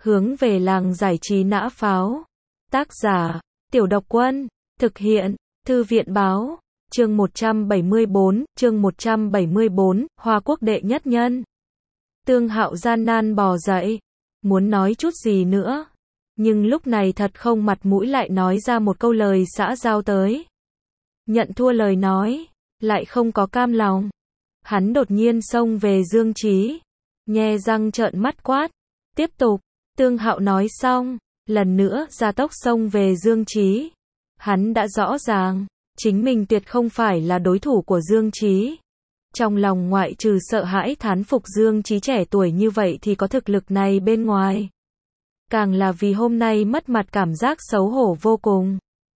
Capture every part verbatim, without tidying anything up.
Hướng về làng giải trí nã pháo. Tác giả, Tiểu Độc Quân. Thực hiện, Thư viện báo. Chương một trăm bảy mươi bốn, chương một trăm bảy mươi bốn, Hoa Quốc đệ nhất nhân. Tương Hạo gian nan bò dậy, muốn nói chút gì nữa, nhưng lúc này thật không mặt mũi lại nói ra một câu lời xã giao tới. Nhận thua lời nói, lại không có cam lòng. Hắn đột nhiên xông về Dương Chí, nhe răng trợn mắt quát, tiếp tục. Tương Hạo nói xong, lần nữa ra tốc xông về Dương Chí. Hắn đã rõ ràng, chính mình tuyệt không phải là đối thủ của Dương Chí. Trong lòng ngoại trừ sợ hãi thán phục Dương Chí trẻ tuổi như vậy thì có thực lực này bên ngoài. Càng là vì hôm nay mất mặt cảm giác xấu hổ vô cùng.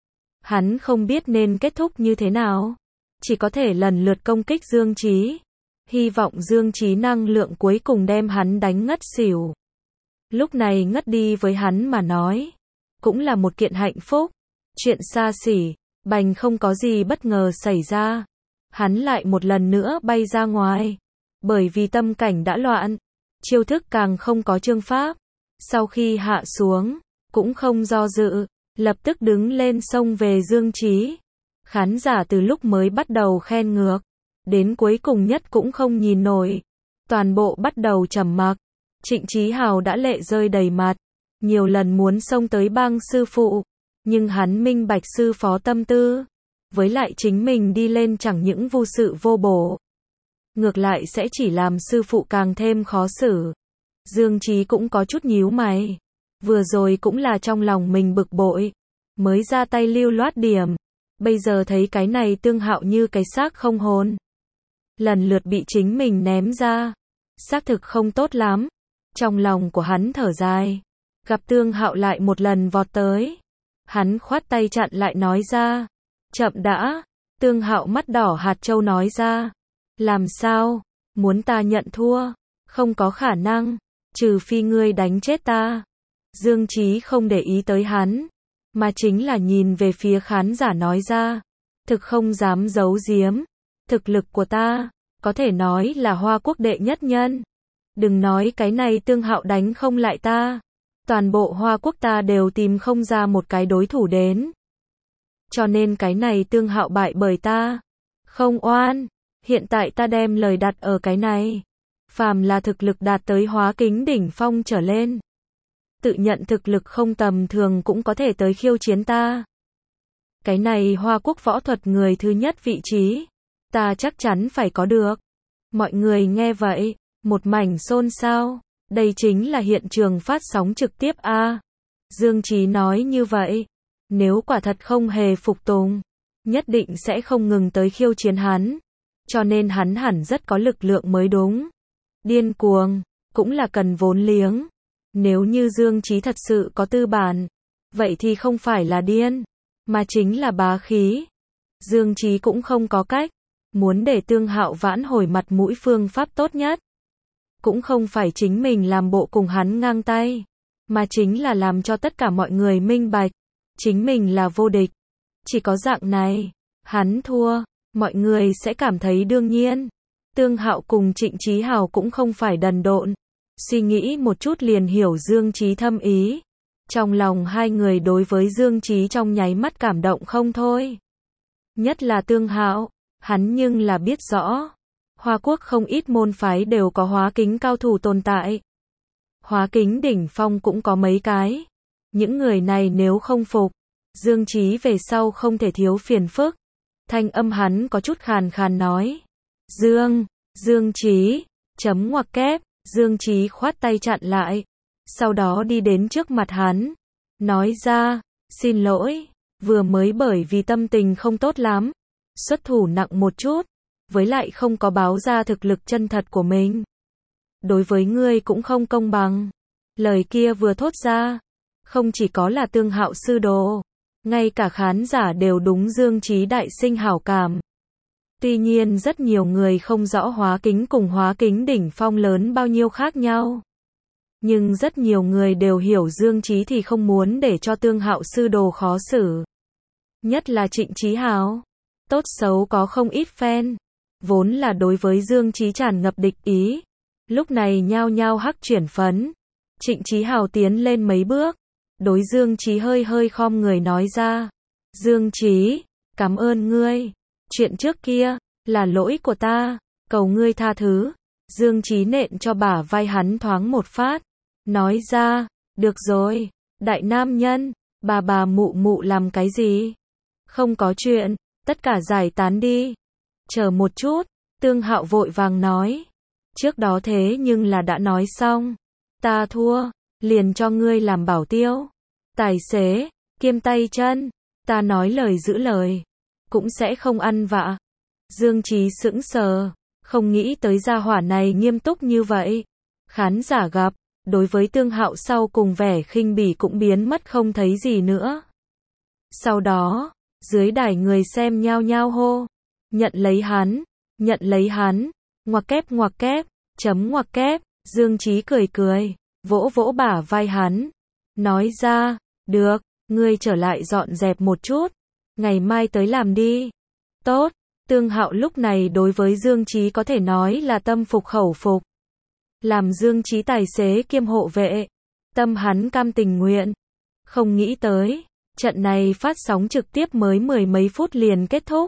Hắn không biết nên kết thúc như thế nào. Chỉ có thể lần lượt công kích Dương Chí. Hy vọng Dương Chí năng lượng cuối cùng đem hắn đánh ngất xỉu. Lúc này ngất đi với hắn mà nói, cũng là một kiện hạnh phúc. Chuyện xa xỉ, bành không có gì bất ngờ xảy ra. Hắn lại một lần nữa bay ra ngoài. Bởi vì tâm cảnh đã loạn, chiêu thức càng không có chương pháp. Sau khi hạ xuống, cũng không do dự, lập tức đứng lên xông về Dương Chí. Khán giả từ lúc mới bắt đầu khen ngược, đến cuối cùng nhất cũng không nhìn nổi. Toàn bộ bắt đầu trầm mặc. Trịnh Chí Hào đã lệ rơi đầy mặt, nhiều lần muốn xông tới bang sư phụ, nhưng hắn minh bạch sư phó tâm tư, với lại chính mình đi lên chẳng những vô sự vô bổ, ngược lại sẽ chỉ làm sư phụ càng thêm khó xử. Dương Chí cũng có chút nhíu mày, vừa rồi cũng là trong lòng mình bực bội, mới ra tay lưu loát điểm, bây giờ thấy cái này Tương Hạo như cái xác không hồn, lần lượt bị chính mình ném ra, xác thực không tốt lắm. Trong lòng của hắn thở dài, gặp Tương Hạo lại một lần vọt tới, hắn khoát tay chặn lại nói ra, chậm đã. Tương Hạo mắt đỏ hạt châu nói ra, làm sao, muốn ta nhận thua, không có khả năng, trừ phi ngươi đánh chết ta. Dương Chí không để ý tới hắn, mà chính là nhìn về phía khán giả nói ra, thực không dám giấu giếm, thực lực của ta, có thể nói là Hoa Quốc đệ nhất nhân. Đừng nói cái này Tương Hạo đánh không lại ta. Toàn bộ Hoa Quốc ta đều tìm không ra một cái đối thủ đến. Cho nên cái này Tương Hạo bại bởi ta. Không oan. Hiện tại ta đem lời đặt ở cái này. Phàm là thực lực đạt tới hóa kính đỉnh phong trở lên. Tự nhận thực lực không tầm thường cũng có thể tới khiêu chiến ta. Cái này Hoa Quốc võ thuật người thứ nhất vị trí. Ta chắc chắn phải có được. Mọi người nghe vậy. Một mảnh xôn xao, đây chính là hiện trường phát sóng trực tiếp a. À. Dương Chí nói như vậy, nếu quả thật không hề phục tùng, nhất định sẽ không ngừng tới khiêu chiến hắn, cho nên hắn hẳn rất có lực lượng mới đúng. Điên cuồng, cũng là cần vốn liếng. Nếu như Dương Chí thật sự có tư bản, vậy thì không phải là điên, mà chính là bá khí. Dương Chí cũng không có cách, muốn để Tương Hạo vãn hồi mặt mũi phương pháp tốt nhất. Cũng không phải chính mình làm bộ cùng hắn ngang tay, mà chính là làm cho tất cả mọi người minh bạch, chính mình là vô địch. Chỉ có dạng này, hắn thua, mọi người sẽ cảm thấy đương nhiên. Tương Hạo cùng Trịnh Chí Hào cũng không phải đần độn, suy nghĩ một chút liền hiểu Dương Chí thâm ý. Trong lòng hai người đối với Dương Chí trong nháy mắt cảm động không thôi. Nhất là Tương Hạo, hắn nhưng là biết rõ. Hoa Quốc không ít môn phái đều có hóa kính cao thủ tồn tại. Hóa kính đỉnh phong cũng có mấy cái. Những người này nếu không phục, Dương Chí về sau không thể thiếu phiền phức. Thanh âm hắn có chút khàn khàn nói. Dương, Dương Chí, chấm ngoặc kép, Dương Chí khoát tay chặn lại. Sau đó đi đến trước mặt hắn. Nói ra, xin lỗi, vừa mới bởi vì tâm tình không tốt lắm. Xuất thủ nặng một chút. Với lại không có báo ra thực lực chân thật của mình. Đối với ngươi cũng không công bằng. Lời kia vừa thốt ra, không chỉ có là Tương Hạo sư đồ, ngay cả khán giả đều đúng Dương Chí đại sinh hảo cảm. Tuy nhiên rất nhiều người không rõ hóa kính cùng hóa kính đỉnh phong lớn bao nhiêu khác nhau. Nhưng rất nhiều người đều hiểu Dương Chí thì không muốn để cho Tương Hạo sư đồ khó xử. Nhất là Trịnh Chí Hào, tốt xấu có không ít fan. Vốn là đối với Dương Chí tràn ngập địch ý, lúc này nhao nhao hắc chuyển phấn, Trịnh Chí Hào tiến lên mấy bước, đối Dương Chí hơi hơi khom người nói ra. Dương Chí, cảm ơn ngươi. Chuyện trước kia, là lỗi của ta, cầu ngươi tha thứ. Dương Chí nện cho bả vai hắn thoáng một phát, nói ra, được rồi, đại nam nhân, bà bà mụ mụ làm cái gì? Không có chuyện, tất cả giải tán đi. Chờ một chút, Tương Hạo vội vàng nói. Trước đó thế nhưng là đã nói xong. Ta thua, liền cho ngươi làm bảo tiêu. Tài xế, kiêm tay chân, ta nói lời giữ lời, cũng sẽ không ăn vạ. Dương Chí sững sờ, không nghĩ tới gia hỏa này nghiêm túc như vậy. Khán giả gặp, đối với Tương Hạo sau cùng vẻ khinh bỉ cũng biến mất không thấy gì nữa. Sau đó, dưới đài người xem nhao nhao hô, nhận lấy hắn, nhận lấy hắn, ngoặc kép ngoặc kép, chấm ngoặc kép. Dương Chí cười cười, vỗ vỗ bả vai hắn, nói ra, được, ngươi trở lại dọn dẹp một chút, ngày mai tới làm đi. Tốt. Tương Hạo lúc này đối với Dương Chí có thể nói là tâm phục khẩu phục. Làm Dương Chí tài xế kiêm hộ vệ, tâm hắn cam tình nguyện. Không nghĩ tới, trận này phát sóng trực tiếp mới mười mấy phút liền kết thúc.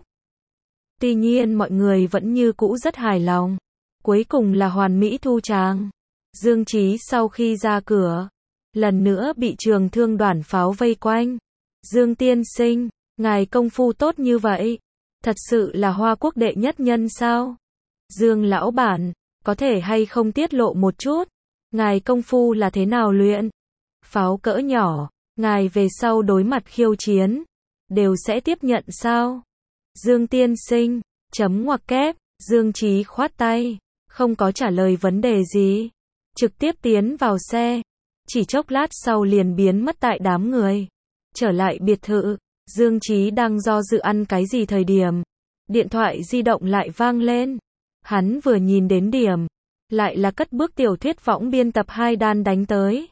Tuy nhiên mọi người vẫn như cũ rất hài lòng. Cuối cùng là hoàn mỹ thu tràng. Dương Chí sau khi ra cửa, lần nữa bị trường thương đoàn pháo vây quanh. Dương tiên sinh, ngài công phu tốt như vậy, thật sự là Hoa Quốc đệ nhất nhân sao? Dương lão bản, có thể hay không tiết lộ một chút, ngài công phu là thế nào luyện? Pháo cỡ nhỏ, ngài về sau đối mặt khiêu chiến, đều sẽ tiếp nhận sao? Dương tiên sinh, chấm ngoặc kép. Dương Chí khoát tay, không có trả lời vấn đề gì, trực tiếp tiến vào xe, chỉ chốc lát sau liền biến mất tại đám người. Trở lại biệt thự, Dương Chí đang do dự ăn cái gì thời điểm, điện thoại di động lại vang lên. Hắn vừa nhìn đến điểm, lại là cất bước tiểu thuyết võng biên tập Hai Đan đánh tới.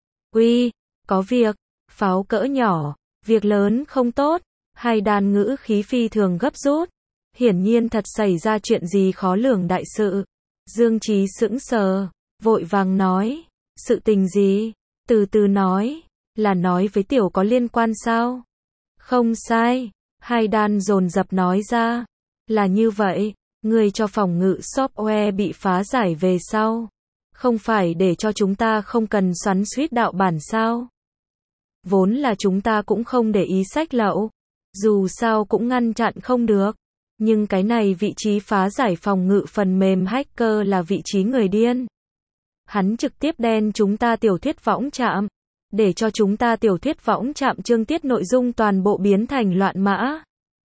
Uy, có việc, pháo cỡ nhỏ, việc lớn không tốt. Hai Đan ngữ khí phi thường gấp rút, hiển nhiên thật xảy ra chuyện gì khó lường đại sự. Dương Chí sững sờ, vội vàng nói, sự tình gì? Từ từ nói, là nói với tiểu có liên quan sao? Không sai, Hai Đan dồn dập nói ra, là như vậy, người cho phòng ngự software bị phá giải về sau, không phải để cho chúng ta không cần xoắn xuýt đạo bản sao? Vốn là chúng ta cũng không để ý sách lậu, dù sao cũng ngăn chặn không được, nhưng cái này vị trí phá giải phòng ngự phần mềm hacker là vị trí người điên. Hắn trực tiếp đen chúng ta tiểu thuyết võng trạm, để cho chúng ta tiểu thuyết võng trạm chương tiết nội dung toàn bộ biến thành loạn mã.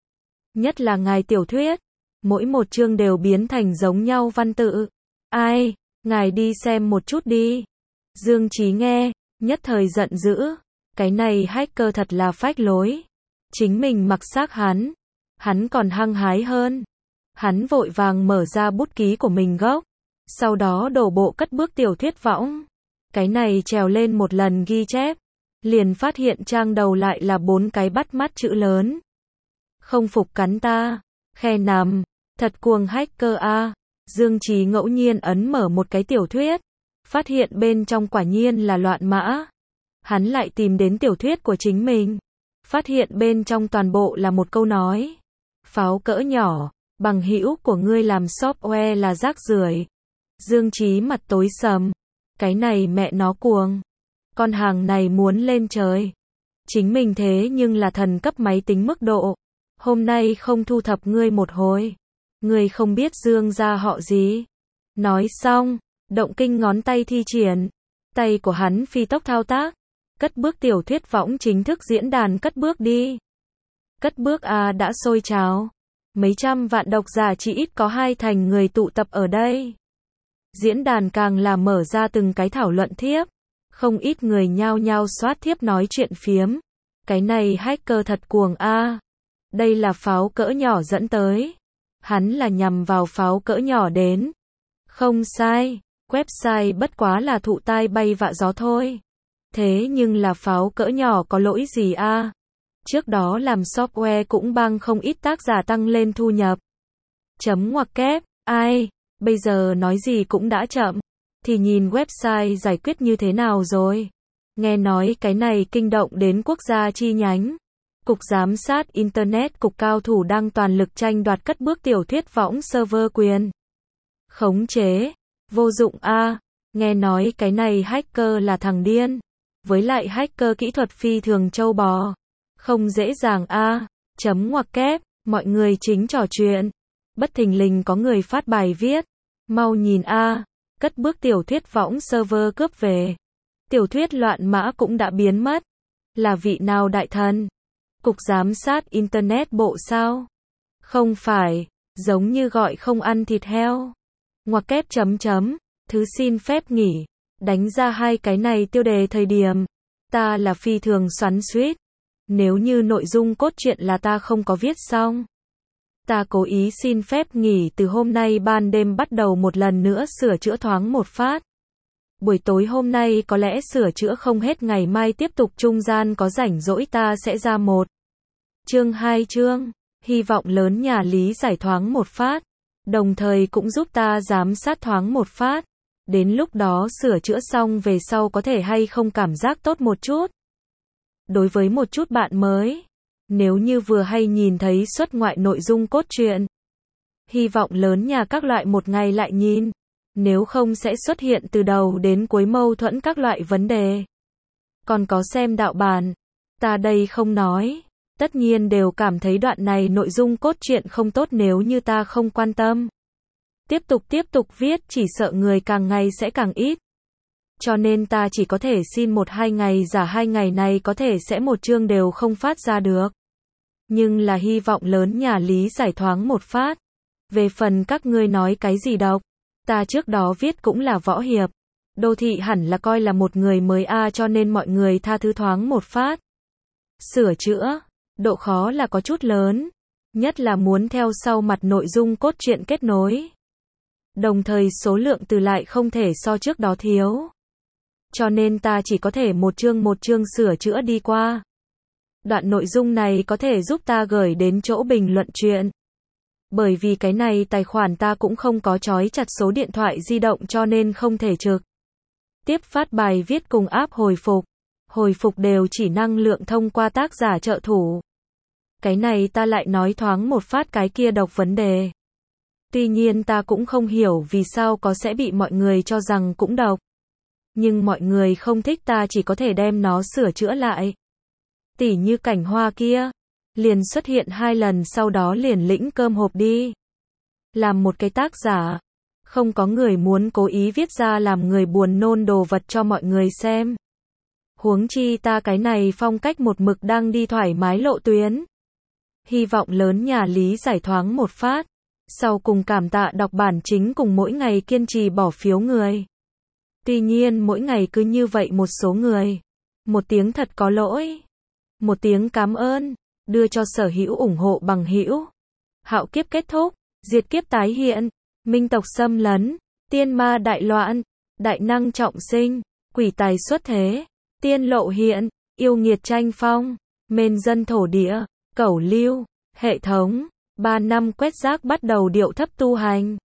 Nhất là ngài tiểu thuyết, mỗi một chương đều biến thành giống nhau văn tự. Ai, ngài đi xem một chút đi. Dương Chí nghe, nhất thời giận dữ, cái này hacker thật là phách lối. Chính mình mặc xác hắn, hắn còn hăng hái hơn. Hắn vội vàng mở ra bút ký của mình gốc, sau đó đổ bộ cất bước tiểu thuyết võng. Cái này trèo lên một lần ghi chép, liền phát hiện trang đầu lại là bốn cái bắt mắt chữ lớn. Không phục cắn ta, khe nằm, thật cuồng hacker a. Dương Chí ngẫu nhiên ấn mở một cái tiểu thuyết, phát hiện bên trong quả nhiên là loạn mã. Hắn lại tìm đến tiểu thuyết của chính mình, phát hiện bên trong toàn bộ là một câu nói. Pháo cỡ nhỏ, bằng hữu của ngươi làm software là rác rưởi. Dương Chí mặt tối sầm, cái này mẹ nó cuồng. Con hàng này muốn lên trời. Chính mình thế nhưng là thần cấp máy tính mức độ. Hôm nay không thu thập ngươi một hồi, ngươi không biết Dương gia họ gì. Nói xong, động kinh ngón tay thi triển, tay của hắn phi tốc thao tác, cất bước tiểu thuyết võng chính thức diễn đàn cất bước đi. Cất bước A đã sôi trào, mấy trăm vạn độc giả chỉ ít có hai thành người tụ tập ở đây. Diễn đàn càng là mở ra từng cái thảo luận thiếp, không ít người nhao nhao soát thiếp nói chuyện phiếm. Cái này hacker thật cuồng A. Đây là pháo cỡ nhỏ dẫn tới. Hắn là nhằm vào pháo cỡ nhỏ đến. Không sai, website bất quá là thụ tai bay vạ gió thôi. Thế nhưng là pháo cỡ nhỏ có lỗi gì a? Trước đó làm software cũng băng không ít tác giả tăng lên thu nhập. Chấm ngoặc kép, ai, bây giờ nói gì cũng đã chậm. thì nhìn website giải quyết như thế nào rồi. Nghe nói cái này kinh động đến quốc gia chi nhánh. Cục Giám sát Internet, cục cao thủ đang toàn lực tranh đoạt cất bước tiểu thuyết võng server quyền. Khống chế. Vô dụng a. À. Nghe nói cái này hacker là thằng điên. Với lại hacker kỹ thuật phi thường châu bò. Không dễ dàng a. À. Chấm ngoặc kép. Mọi người chính trò chuyện. Bất thình lình có người phát bài viết. Mau nhìn a. À. Cất bước tiểu thuyết võng server cướp về. Tiểu thuyết loạn mã cũng đã biến mất. Là vị nào đại thần? Cục Giám sát Internet bộ sao? Không phải. Giống như gọi không ăn thịt heo. Ngoặc kép chấm chấm. Thứ xin phép nghỉ. Đánh ra hai cái này tiêu đề thời điểm. Ta là phi thường xoắn xuýt. Nếu như nội dung cốt truyện là ta không có viết xong. Ta cố ý xin phép nghỉ từ hôm nay ban đêm bắt đầu một lần nữa sửa chữa thoáng một phát. Buổi tối hôm nay có lẽ sửa chữa không hết, ngày mai tiếp tục, trung gian có rảnh rỗi ta sẽ ra một chương hai chương. Hy vọng lớn nhà lý giải thoáng một phát. Đồng thời cũng giúp ta giám sát thoáng một phát. Đến lúc đó sửa chữa xong về sau có thể hay không cảm giác tốt một chút. Đối với một chút bạn mới, nếu như vừa hay nhìn thấy xuất ngoại nội dung cốt truyện, hy vọng lớn nhà các loại một ngày lại nhìn. Nếu không sẽ xuất hiện từ đầu đến cuối mâu thuẫn các loại vấn đề. Còn có xem đạo bản, ta đây không nói. Tất nhiên đều cảm thấy đoạn này nội dung cốt truyện không tốt nếu như ta không quan tâm. Tiếp tục tiếp tục viết chỉ sợ người càng ngày sẽ càng ít. Cho nên ta chỉ có thể xin một hai ngày, giả hai ngày này có thể sẽ một chương đều không phát ra được. Nhưng là hy vọng lớn nhà lý giải thoáng một phát. Về phần các ngươi nói cái gì độc, ta trước đó viết cũng là võ hiệp. Đô thị hẳn là coi là một người mới a, cho nên mọi người tha thứ thoáng một phát. Sửa chữa, độ khó là có chút lớn. Nhất là muốn theo sau mặt nội dung cốt truyện kết nối. Đồng thời số lượng từ lại không thể so trước đó thiếu. Cho nên ta chỉ có thể một chương một chương sửa chữa đi qua. Đoạn nội dung này có thể giúp ta gửi đến chỗ bình luận chuyện. Bởi vì cái này tài khoản ta cũng không có trói chặt số điện thoại di động cho nên không thể trực tiếp phát bài viết cùng app hồi phục. Hồi phục đều chỉ năng lượng thông qua tác giả trợ thủ. Cái này ta lại nói thoáng một phát cái kia độc vấn đề. Tuy nhiên ta cũng không hiểu vì sao có sẽ bị mọi người cho rằng cũng độc. Nhưng mọi người không thích ta chỉ có thể đem nó sửa chữa lại. Tỉ như cảnh hoa kia. Liền xuất hiện hai lần sau đó liền lĩnh cơm hộp đi. Làm một cái tác giả. Không có người muốn cố ý viết ra làm người buồn nôn đồ vật cho mọi người xem. Huống chi ta cái này phong cách một mực đang đi thoải mái lộ tuyến. Hy vọng lớn nhà lý giải thoáng một phát. Sau cùng cảm tạ đọc bản chính cùng mỗi ngày kiên trì bỏ phiếu người. Tuy nhiên mỗi ngày cứ như vậy một số người. Một tiếng thật có lỗi. Một tiếng cảm ơn. Đưa cho sở hữu ủng hộ bằng hữu. Hạo kiếp kết thúc. Diệt kiếp tái hiện. Minh tộc xâm lấn. Tiên ma đại loạn. Đại năng trọng sinh. Quỷ tài xuất thế. Tiên lộ hiện. Yêu nghiệt tranh phong. Mên dân thổ địa. Cẩu lưu. Hệ thống. Ba năm quét rác bắt đầu điệu thấp tu hành.